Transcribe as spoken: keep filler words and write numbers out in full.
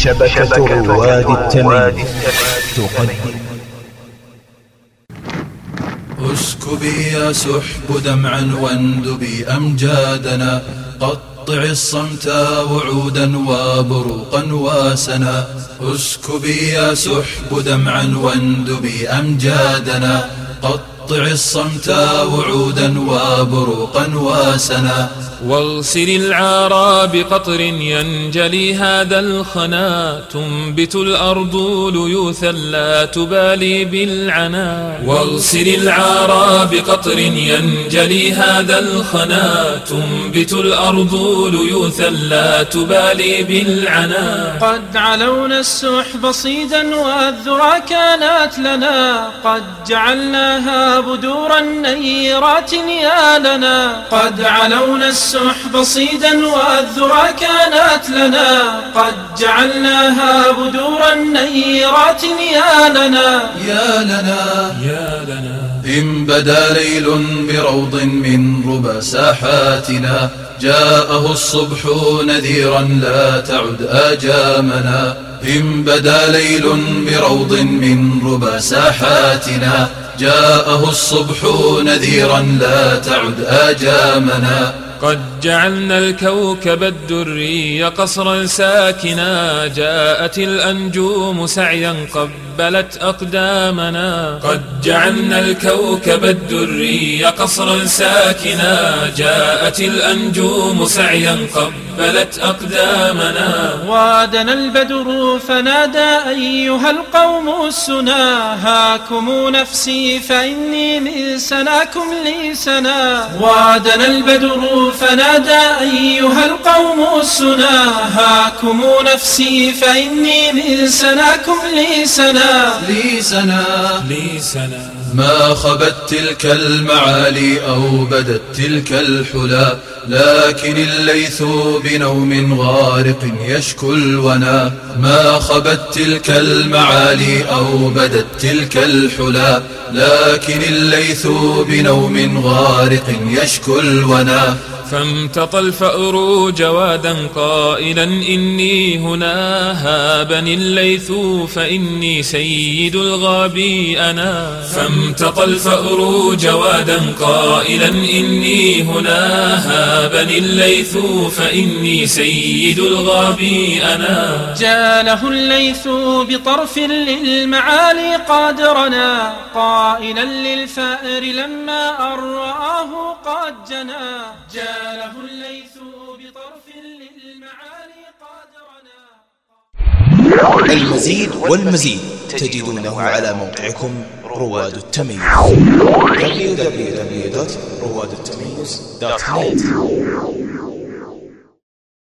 شبكة رواد التمييز تقدم. اسكبي يا سحب دمعا واندبي أمجادنا، قطع الصمت وعودا وبروقا وسنا. اسكبي يا سحب دمعا واندبي أمجادنا، قطع الصمت وعودا وبروقا وسنا. واغسل العارى بقطر ينجلي هذا الخنا، تنبت الأرض ليوثا لا تبالي بالعنا. واغسل العارى بقطر ينجلي هذا الخنا، تنبت الأرض ليوثا لا تبالي بالعنا. قد علونا السحب صيدا والذرى كانت لنا، قد جعلناها بدورا نيرات يا لنا. قد علونا السحب صيدا والذرى كانت لنا، قد جعلناها بدورا نيرات يا لنا. يا لنا يا لنا إن بدا ليل بروض من ربى ساحاتنا، جاءه الصبح نذيرا لا تعد آجامنا. إن بدا ليل بروض من ربى ساحاتنا، جاءه الصبح نذيرا لا تعد آجامنا. قد جعلنا الكوكب الدري قصرا ساكنا، جاءت الأنجوم سعيا قبلت أقدامنا. قد جعلنا الكوكب الدري قصرا ساكنا، جاءت الأنجوم سعيا قبلت أقدامنا. وادنا البدر فنادى أيها القوم السنا، هاكم نفسي فإني من سناكم لي سنا. وادنا البدر فنادى أيها القوم السنا، هاكم نفسي فإني من سناكم لي سنا. لي سنا لي سنا ما خبت تلك المعالي أو بدت تلك الحلا، لكن الليث بنوم غارق يشكو الونا. ما خبت تلك المعالي أو بدت تلك الحلا، لكن الليث بنوم غارق يشكو الونا. فامتطى الفأر جوادا قائلا إني هنا، هابني الليث فإني سيد الغابي أنا. فامتطى الفأر جوادا قائلا إني هنا، هابني الليث فإني سيد الغابي أنا. جاله الليث بطرف للمعالي قادرنا، قائلا للفأر لما أن رآه قد جنا. جاله الليث بطرف للمعالي قادرنا. المزيد والمزيد تجدونه على موقعكم رواد التمييز دبليو دبليو دبليو دوت رواد التمييز دوت نت.